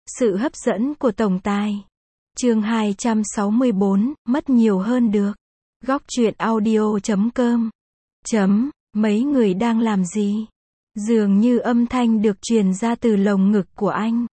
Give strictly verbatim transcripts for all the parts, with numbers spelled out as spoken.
Sự hấp dẫn của tổng tài. Chương hai trăm sáu mươi bốn, mất nhiều hơn được. Góc truyện audio chấm com. Chấm, mấy người đang làm gì? Dường như âm thanh được truyền ra từ lồng ngực của anh.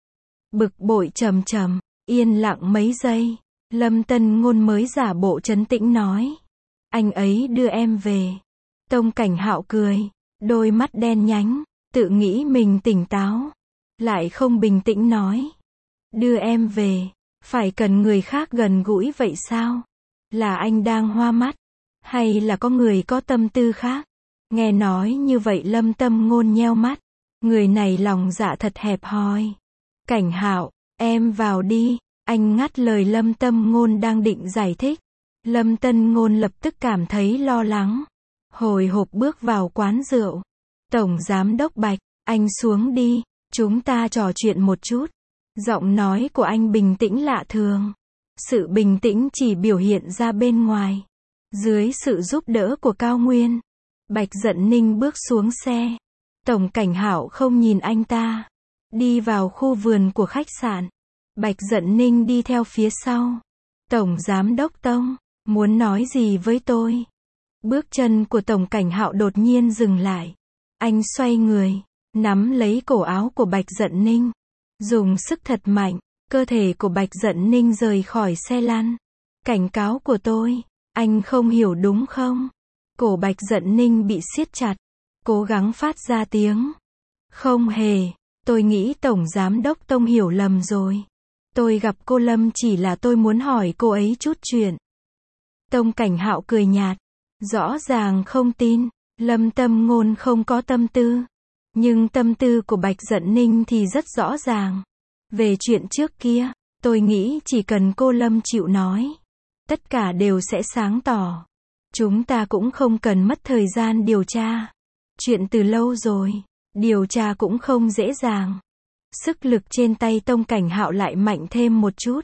Bực bội trầm trầm, yên lặng mấy giây, Lâm Tân Ngôn mới giả bộ trấn tĩnh nói. Anh ấy đưa em về. Tông Cảnh Hạo cười, đôi mắt đen nhánh, tự nghĩ mình tỉnh táo. Lại không bình tĩnh nói. Đưa em về, phải cần người khác gần gũi vậy sao? Là anh đang hoa mắt? Hay là có người có tâm tư khác? Nghe nói như vậy Lâm Tâm Ngôn nheo mắt. Người này lòng dạ thật hẹp hòi. Cảnh Hạo, em vào đi. Anh ngắt lời Lâm Tâm Ngôn đang định giải thích. Lâm Tân Ngôn lập tức cảm thấy lo lắng. Hồi hộp bước vào quán rượu. Tổng Giám Đốc Bạch, anh xuống đi, chúng ta trò chuyện một chút. Giọng nói của anh bình tĩnh lạ thường. Sự bình tĩnh chỉ biểu hiện ra bên ngoài. Dưới sự giúp đỡ của Cao Nguyên, Bạch Dận Ninh bước xuống xe. Tổng Cảnh Hạo không nhìn anh ta. Đi vào khu vườn của khách sạn. Bạch Dận Ninh đi theo phía sau. Tổng Giám Đốc Tông, muốn nói gì với tôi? Bước chân của Tổng Cảnh Hạo đột nhiên dừng lại. Anh xoay người, nắm lấy cổ áo của Bạch Dận Ninh. Dùng sức thật mạnh, cơ thể của Bạch Dận Ninh rời khỏi xe lăn. Cảnh cáo của tôi, anh không hiểu đúng không? Cổ Bạch Dận Ninh bị siết chặt, cố gắng phát ra tiếng. Không hề, tôi nghĩ Tổng Giám Đốc Tông hiểu lầm rồi. Tôi gặp cô Lâm chỉ là tôi muốn hỏi cô ấy chút chuyện. Tông Cảnh Hạo cười nhạt, rõ ràng không tin, Lâm Tâm Ngôn không có tâm tư. Nhưng tâm tư của Bạch Dận Ninh thì rất rõ ràng. Về chuyện trước kia, tôi nghĩ chỉ cần cô Lâm chịu nói, tất cả đều sẽ sáng tỏ. Chúng ta cũng không cần mất thời gian điều tra. Chuyện từ lâu rồi, điều tra cũng không dễ dàng. Sức lực trên tay Tông Cảnh Hạo lại mạnh thêm một chút.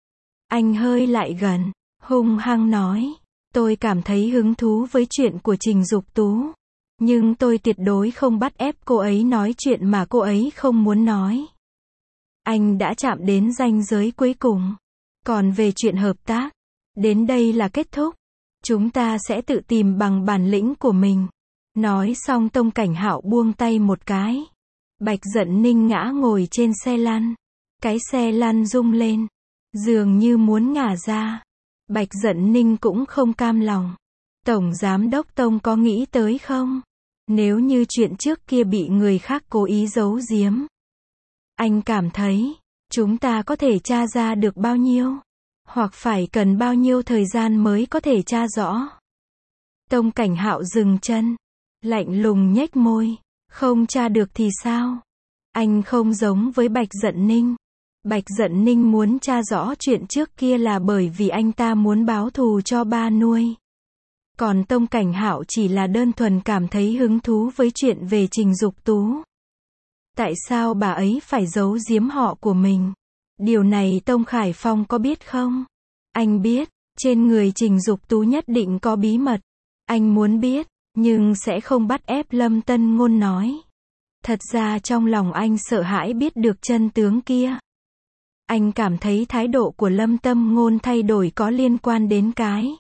Anh hơi lại gần, hung hăng nói, tôi cảm thấy hứng thú với chuyện của Trình Dục Tú. Nhưng tôi tuyệt đối không bắt ép cô ấy nói chuyện mà cô ấy không muốn nói. Anh đã chạm đến ranh giới cuối cùng. Còn về chuyện hợp tác, đến đây là kết thúc. Chúng ta sẽ tự tìm bằng bản lĩnh của mình. Nói xong Tông Cảnh Hạo buông tay một cái. Bạch Dận Ninh ngã ngồi trên xe lăn. Cái xe lăn rung lên, dường như muốn ngả ra. Bạch Dận Ninh cũng không cam lòng. Tổng Giám Đốc Tông có nghĩ tới không? Nếu như chuyện trước kia bị người khác cố ý giấu giếm, anh cảm thấy, chúng ta có thể tra ra được bao nhiêu? Hoặc phải cần bao nhiêu thời gian mới có thể tra rõ? Tông Cảnh Hạo dừng chân, lạnh lùng nhếch môi, không tra được thì sao? Anh không giống với Bạch Dận Ninh. Bạch Dận Ninh muốn tra rõ chuyện trước kia là bởi vì anh ta muốn báo thù cho ba nuôi. Còn Tông Cảnh Hạo chỉ là đơn thuần cảm thấy hứng thú với chuyện về Trình Dục Tú. Tại sao bà ấy phải giấu giếm họ của mình? Điều này Tông Khải Phong có biết không? Anh biết, trên người Trình Dục Tú nhất định có bí mật. Anh muốn biết, nhưng sẽ không bắt ép Lâm Tân Ngôn nói. Thật ra trong lòng anh sợ hãi biết được chân tướng kia. Anh cảm thấy thái độ của Lâm Tâm Ngôn thay đổi có liên quan đến cái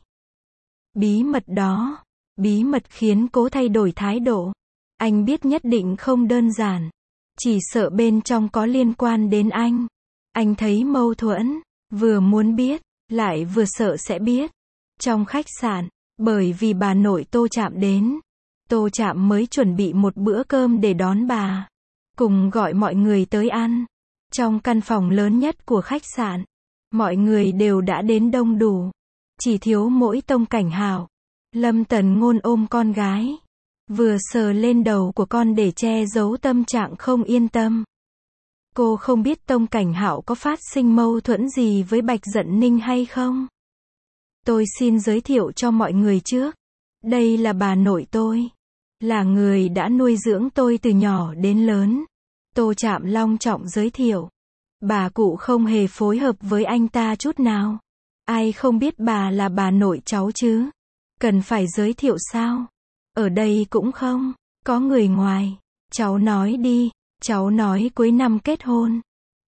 bí mật đó. Bí mật khiến cô thay đổi thái độ. Anh biết nhất định không đơn giản. Chỉ sợ bên trong có liên quan đến anh. Anh thấy mâu thuẫn. Vừa muốn biết, lại vừa sợ sẽ biết. Trong khách sạn, bởi vì bà nội Tô Trạm đến. Tô Trạm mới chuẩn bị một bữa cơm để đón bà. Cùng gọi mọi người tới ăn. Trong căn phòng lớn nhất của khách sạn, mọi người đều đã đến đông đủ. Chỉ thiếu mỗi Tông Cảnh Hạo. Lâm Tần Ngôn ôm con gái, vừa sờ lên đầu của con để che giấu tâm trạng không yên tâm. Cô không biết Tông Cảnh Hạo có phát sinh mâu thuẫn gì với Bạch Dận Ninh hay không? Tôi xin giới thiệu cho mọi người trước. Đây là bà nội tôi. Là người đã nuôi dưỡng tôi từ nhỏ đến lớn. Tô Trạm long trọng giới thiệu. Bà cụ không hề phối hợp với anh ta chút nào. Ai không biết bà là bà nội cháu chứ? Cần phải giới thiệu sao? Ở đây cũng không có người ngoài. Cháu nói đi. Cháu nói cuối năm kết hôn.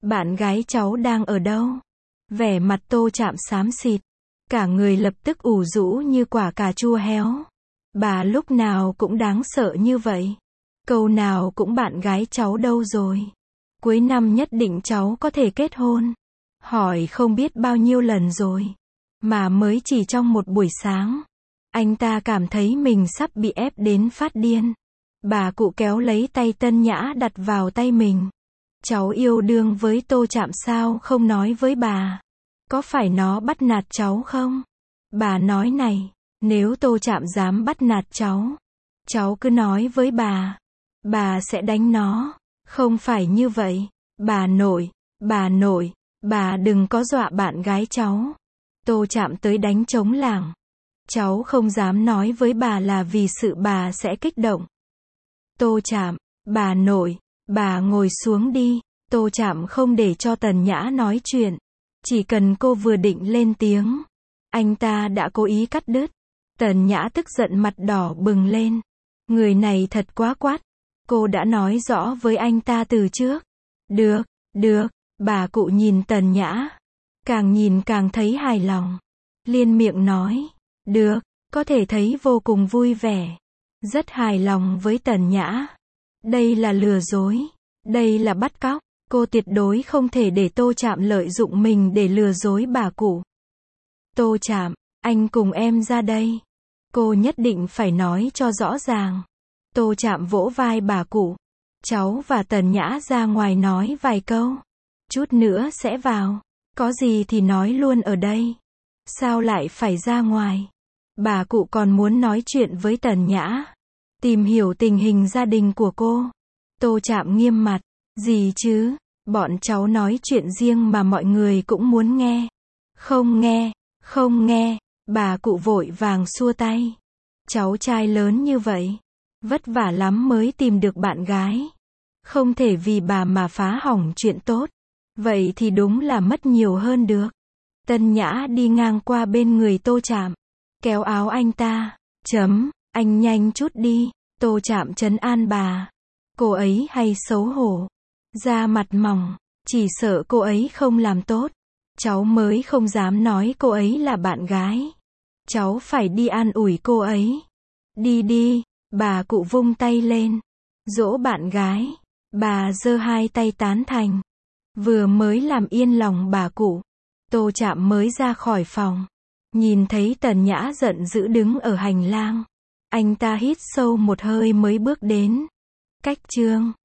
Bạn gái cháu đang ở đâu? Vẻ mặt Tô Trạm xám xịt. Cả người lập tức ủ rũ như quả cà chua héo. Bà lúc nào cũng đáng sợ như vậy. Câu nào cũng bạn gái cháu đâu rồi? Cuối năm nhất định cháu có thể kết hôn. Hỏi không biết bao nhiêu lần rồi. Mà mới chỉ trong một buổi sáng. Anh ta cảm thấy mình sắp bị ép đến phát điên. Bà cụ kéo lấy tay Tân Nhã đặt vào tay mình. Cháu yêu đương với Tô Trạm sao không nói với bà? Có phải nó bắt nạt cháu không? Bà nói này, nếu Tô Trạm dám bắt nạt cháu, cháu cứ nói với bà. Bà sẽ đánh nó. Không phải như vậy. Bà nội, bà nội, bà đừng có dọa bạn gái cháu. Tô Trạm tới đánh trống lảng. Cháu không dám nói với bà là vì sự bà sẽ kích động. Tô Trạm, bà nội, bà ngồi xuống đi. Tô Trạm không để cho Tần Nhã nói chuyện. Chỉ cần cô vừa định lên tiếng, anh ta đã cố ý cắt đứt. Tần Nhã tức giận mặt đỏ bừng lên. Người này thật quá quát. Cô đã nói rõ với anh ta từ trước. Được, được, bà cụ nhìn Tần Nhã. Càng nhìn càng thấy hài lòng. Liên miệng nói. Được, có thể thấy vô cùng vui vẻ. Rất hài lòng với Tần Nhã. Đây là lừa dối. Đây là bắt cóc. Cô tuyệt đối không thể để Tô Trạm lợi dụng mình để lừa dối bà cụ. Tô Trạm, anh cùng em ra đây. Cô nhất định phải nói cho rõ ràng. Tô Trạm vỗ vai bà cụ. Cháu và Tần Nhã ra ngoài nói vài câu. Chút nữa sẽ vào. Có gì thì nói luôn ở đây. Sao lại phải ra ngoài? Bà cụ còn muốn nói chuyện với Tần Nhã. Tìm hiểu tình hình gia đình của cô. Tô Trạm nghiêm mặt. Gì chứ? Bọn cháu nói chuyện riêng mà mọi người cũng muốn nghe. Không nghe, không nghe. Bà cụ vội vàng xua tay. Cháu trai lớn như vậy. Vất vả lắm mới tìm được bạn gái. Không thể vì bà mà phá hỏng chuyện tốt. Vậy thì đúng là mất nhiều hơn được. Tân Nhã đi ngang qua bên người Tô Trạm. Kéo áo anh ta. Chấm, anh nhanh chút đi. Tô Trạm trấn an bà. Cô ấy hay xấu hổ. Da mặt mỏng. Chỉ sợ cô ấy không làm tốt. Cháu mới không dám nói cô ấy là bạn gái. Cháu phải đi an ủi cô ấy. Đi đi. Bà cụ vung tay lên. Dỗ bạn gái. Bà giơ hai tay tán thành. Vừa mới làm yên lòng bà cụ. Tô Trạm mới ra khỏi phòng. Nhìn thấy Tần Nhã giận dữ đứng ở hành lang. Anh ta hít sâu một hơi mới bước đến. Cách chương